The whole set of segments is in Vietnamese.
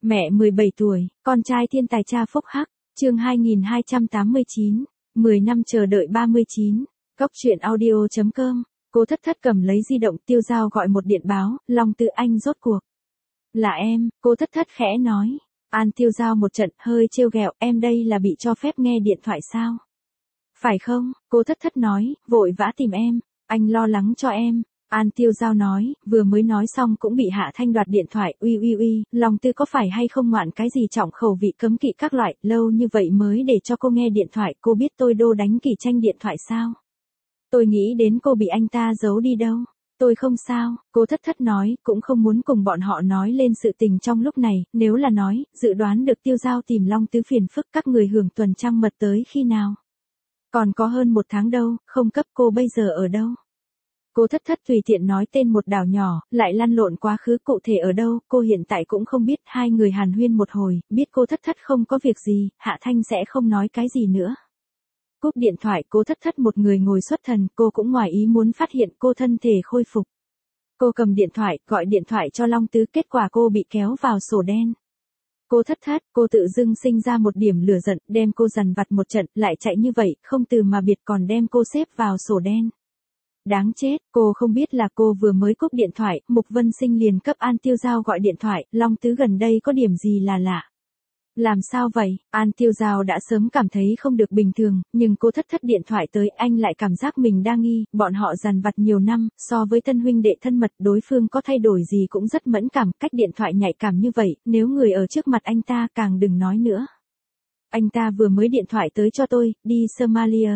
Mẹ 17 tuổi, con trai thiên tài cha phúc hắc, chương 2289, 10 năm chờ đợi 39, Cốc truyện audio.com, cô thất thất cầm lấy di động Tiêu Giao gọi một điện báo, Long Tư Anh rốt cuộc. Là em, cô thất thất khẽ nói. An Tiêu Giao một trận hơi trêu ghẹo, em đây là bị cho phép nghe điện thoại sao? Phải không, cô thất thất nói, vội vã tìm em, anh lo lắng cho em. An Tiêu Giao nói, vừa mới nói xong cũng bị Hạ Thanh đoạt điện thoại, uy, Long Tư có phải hay không ngoạn cái gì trọng khẩu vị cấm kỵ các loại, lâu như vậy mới để cho cô nghe điện thoại, cô biết tôi đô đánh kỳ tranh điện thoại sao? Tôi nghĩ đến cô bị anh ta giấu đi đâu. Tôi không sao, cô thất thất nói, cũng không muốn cùng bọn họ nói lên sự tình trong lúc này, nếu là nói, dự đoán được Tiêu Giao tìm Long Tứ phiền phức các người hưởng tuần trăng mật tới khi nào. Còn có hơn 1 tháng đâu, không cấp cô bây giờ ở đâu. Cô thất thất tùy tiện nói tên một đảo nhỏ, lại lăn lộn quá khứ cụ thể ở đâu, cô hiện tại cũng không biết. Hai người hàn huyên một hồi, biết cô thất thất không có việc gì, Hạ Thanh sẽ không nói cái gì nữa. Cúp điện thoại, cô thất thất một người ngồi xuất thần, cô cũng ngoài ý muốn phát hiện cô thân thể khôi phục. Cô cầm điện thoại, gọi điện thoại cho Long Tứ, kết quả cô bị kéo vào sổ đen. Cô thất thất, cô tự dưng sinh ra một điểm lửa giận, đem cô dằn vặt một trận, lại chạy như vậy, không từ mà biệt còn đem cô xếp vào sổ đen. Đáng chết, cô không biết là cô vừa mới cúp điện thoại, Mục Vân Sinh liền cấp An Tiêu Giao gọi điện thoại, Long Tứ gần đây có điểm gì là lạ. Làm sao vậy? An Tiêu Giao đã sớm cảm thấy không được bình thường, nhưng cô thất thất điện thoại tới anh lại cảm giác mình đang nghi, bọn họ dằn vặt nhiều năm, so với thân huynh đệ thân mật đối phương có thay đổi gì cũng rất mẫn cảm, cách điện thoại nhạy cảm như vậy, nếu người ở trước mặt anh ta càng đừng nói nữa. Anh ta vừa mới điện thoại tới cho tôi, đi Somalia.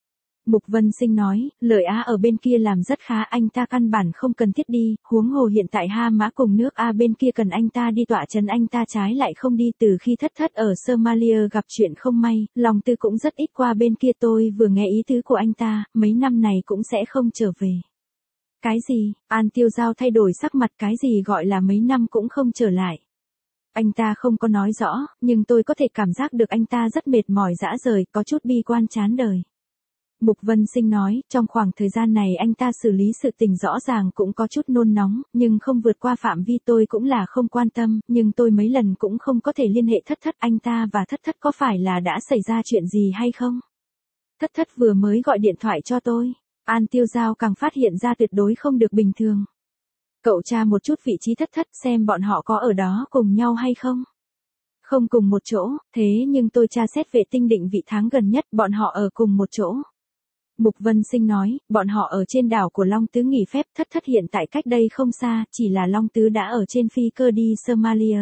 Mục Vân Sinh nói, lời Á ở bên kia làm rất khá, anh ta căn bản không cần thiết đi, huống hồ hiện tại Ha Mã cùng nước A bên kia cần anh ta đi tọa trấn, anh ta trái lại không đi. Từ khi thất thất ở Somalia gặp chuyện không may, Long Tư cũng rất ít qua bên kia, tôi vừa nghe ý tứ của anh ta, mấy năm này cũng sẽ không trở về. Cái gì? An Tiêu Giao thay đổi sắc mặt, cái gì gọi là mấy năm cũng không trở lại? Anh ta không có nói rõ, nhưng tôi có thể cảm giác được anh ta rất mệt mỏi rã rời, có chút bi quan chán đời. Mục Vân Sinh nói, trong khoảng thời gian này anh ta xử lý sự tình rõ ràng cũng có chút nôn nóng, nhưng không vượt qua phạm vi tôi cũng là không quan tâm, nhưng tôi mấy lần cũng không có thể liên hệ thất thất, anh ta và thất thất có phải là đã xảy ra chuyện gì hay không? Thất thất vừa mới gọi điện thoại cho tôi. An Tiêu Giao càng phát hiện ra tuyệt đối không được bình thường. Cậu tra một chút vị trí thất thất xem bọn họ có ở đó cùng nhau hay không? Không cùng một chỗ, thế nhưng tôi tra xét vệ tinh định vị tháng gần nhất bọn họ ở cùng một chỗ. Mục Vân Sinh nói, bọn họ ở trên đảo của Long Tứ nghỉ phép, thất thất hiện tại cách đây không xa, chỉ là Long Tứ đã ở trên phi cơ đi Somalia.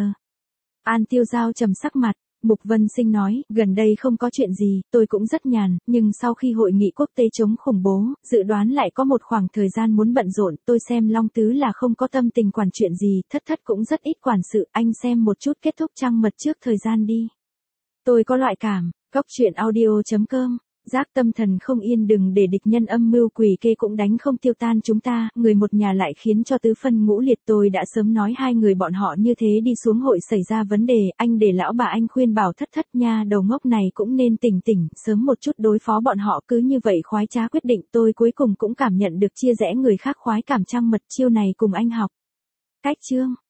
An Tiêu Giao trầm sắc mặt, Mục Vân Sinh nói, gần đây không có chuyện gì, tôi cũng rất nhàn, nhưng sau khi hội nghị quốc tế chống khủng bố, dự đoán lại có một khoảng thời gian muốn bận rộn, tôi xem Long Tứ là không có tâm tình quản chuyện gì, thất thất cũng rất ít quản sự, anh xem một chút kết thúc trăng mật trước thời gian đi. Tôi có loại cảm, Cốc truyện audio.com. Giác tâm thần không yên, đừng để địch nhân âm mưu quỷ kê cũng đánh không tiêu tan chúng ta, người một nhà lại khiến cho tứ phân ngũ liệt. Tôi đã sớm nói hai người bọn họ như thế đi xuống hội xảy ra vấn đề, anh để lão bà anh khuyên bảo thất thất nha, đầu ngốc này cũng nên tỉnh, sớm một chút đối phó bọn họ, cứ như vậy khoái trá quyết định. Tôi cuối cùng cũng cảm nhận được chia rẽ người khác khoái cảm trăng mật, chiêu này cùng anh học. Cách chương